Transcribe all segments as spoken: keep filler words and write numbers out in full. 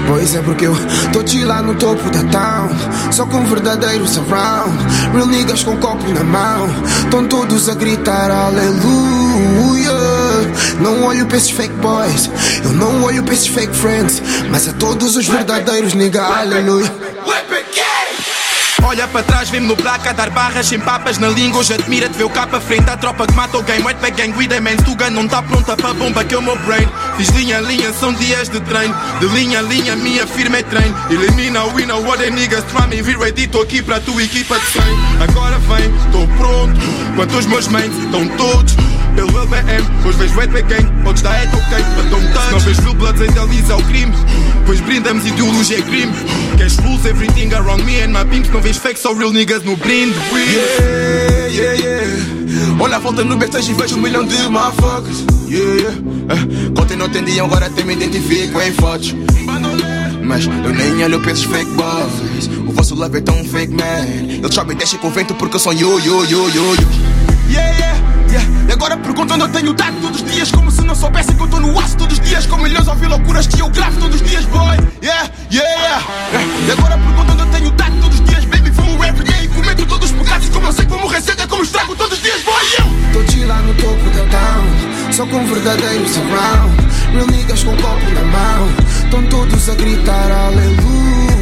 Pois é porque eu tô chill lá no topo da town, só com verdadeiros around. Real niggas com copo na mão, tão todos a gritar aleluia. Não olho pra esses fake boys, eu não olho pra esses fake friends, mas a todos os verdadeiros nigga aleluia. Olha para trás, vem-me no placa a dar barras sem papas na língua. Hoje admira-te ver o capa frente à tropa que mata o game. White back gang with a man, Tuga não tá pronta para bomba que é o meu brain. Fiz linha a linha, são dias de treino. De linha a linha, minha firma é treino. Elimina o winner, what the niggas try me. Vir ready, tô aqui para a tua equipa de cem. Agora vem, tô pronto, quanto os meus mains estão todos pelo L B M, hoje vejo White back gang, outros da é ok, but don't touch. Não vejo real bloods, idealiza o crime, pois brindamos ideologia é crime. Cash rules everything around me and my pimps. Não vejo fake, só real niggas no brinde. Yeah, yeah, yeah. Olha a volta no backstage e vejo um milhão de motherfuckers. Yeah, yeah. Uh, Contem não entendiam, agora até me identifico em fotos. Mas eu nem olho pra esses fake boys. O vosso love é tão fake, man. Eles só me deixam com o vento porque eu sou yo, yo, yo, yo, yo. Yeah, yeah, yeah. E agora perguntam onde eu tenho dado todos os dias, como se não soubessem que eu tô no aço todos os dias. Com milhões ouvi loucuras que eu gravo todos os dias, boy. Yeah, yeah, yeah. E agora perguntam onde eu tenho dado todos os dias, baby. Fumo everyday e cometo todos os pecados. Como eu sei que vou morrer cedo, é como estrago todos os dias, boy. Eu tô chill lá no topo da town, só com verdadeiros around. Real niggas com copo na mão, estão todos a gritar aleluia.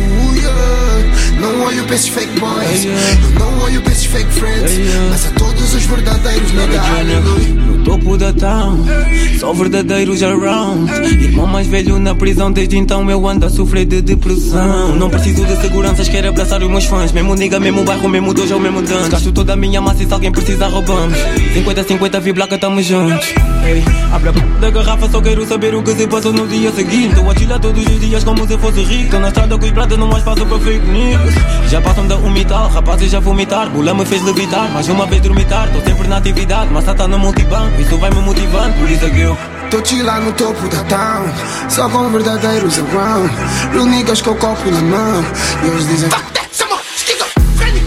Não olho pra esses fake boys, eu não olho pra esses fake friends, mas a todos os verdadeiros nigga aleluia. No topo da town, só verdadeiros around. Irmão mais velho na prisão, desde então eu ando a sofrer de depressão. Não preciso de seguranças, quero abraçar os meus fãs. Mesmo nigga, mesmo bairro, mesmo dojo, mesmo dance. Gasto toda a minha massa e se alguém precisa roubamos. Cinquenta a cinquenta, vi blaca, tamo juntos. Ei, abre a p*** da garrafa, só quero saber o que se passou no dia seguinte. Tô a chilar todos os dias como se fosse rico. Tô na estrada com os pratos, não há espaço para fake news. Já passam da umital, rapazes já vomitar. Bula me fez levitar, mais uma vez dormitar. Tô sempre na atividade, massa tá no multibanco. Isso vai me motivando, por isso é que eu tô chill lá no topo da town, só com verdadeiros around. Real niggas com o copo na mão, e eles dizem fuck that, chama esquizofrénico.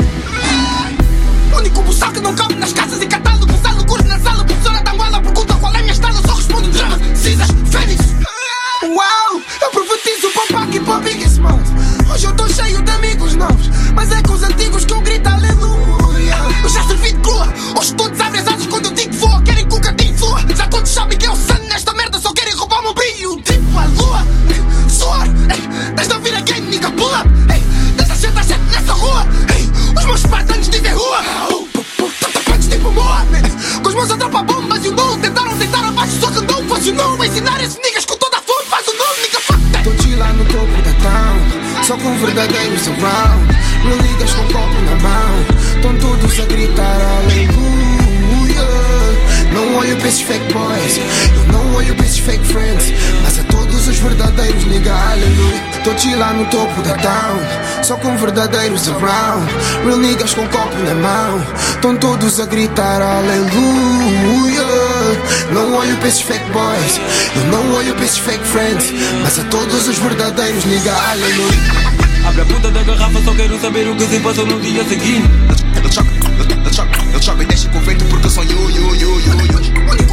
O único buçal que não cabe nas casas e catálogos. Aluguros na sala, professora da anguela pergunta qual é a minha estrada. Só respondo drama, cinzas, fênix. Uau, eu profetizo para o Pac e para o Biggie Smalls. Hoje eu tô cheio de amigos novos, mas é com os antigos que eu grito aleluia. Eu já servi de crua, hoje todos abrem as asas quando eu digo voa. Querem que o cartinho flua, já todos sabem que é o sun nesta merda. Só querem roubar o meu brilho, tipo a lua. Suor, tens de ouvir a game, nigga, pull up. Deixa gente a gente nessa rua. Os meus espartanos dizem rua. Tanto tipo moa. Com os meus atrapa bombas e o não tentaram deitar abaixo, só que não funcionou. Ensinar esses niggas com toda a fome faz o nome, nigga, fuck that. Tô chill lá no topo da town, só com verdadeiros around. Real niggas com copo na mão, estão todos a gritar aleluia. Não olho pra esses fake boys, eu não olho pra esses fake friends, mas a todos os verdadeiros nigga aleluia. Tô chill lá no topo da town, só com verdadeiros around. Real niggas com copo na mão, estão todos a gritar aleluia. Não olho pra esses fake boys, eu não olho pra esses fake friends, mas a todos os verdadeiros nigga aleluia. Abre a puta da garrafa, só quero saber o que se passou no dia seguinte. Ele choca, ele choca, ele choca e deixa com o vento porque eu sou yo, yo, yo, yo, yo.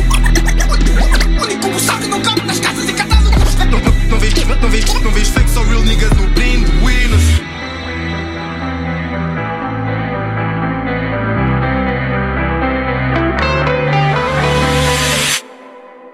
Único buçal que não cabe nas casas e catálogos. Não, não, não vejo, não vejo, não vejo fake, só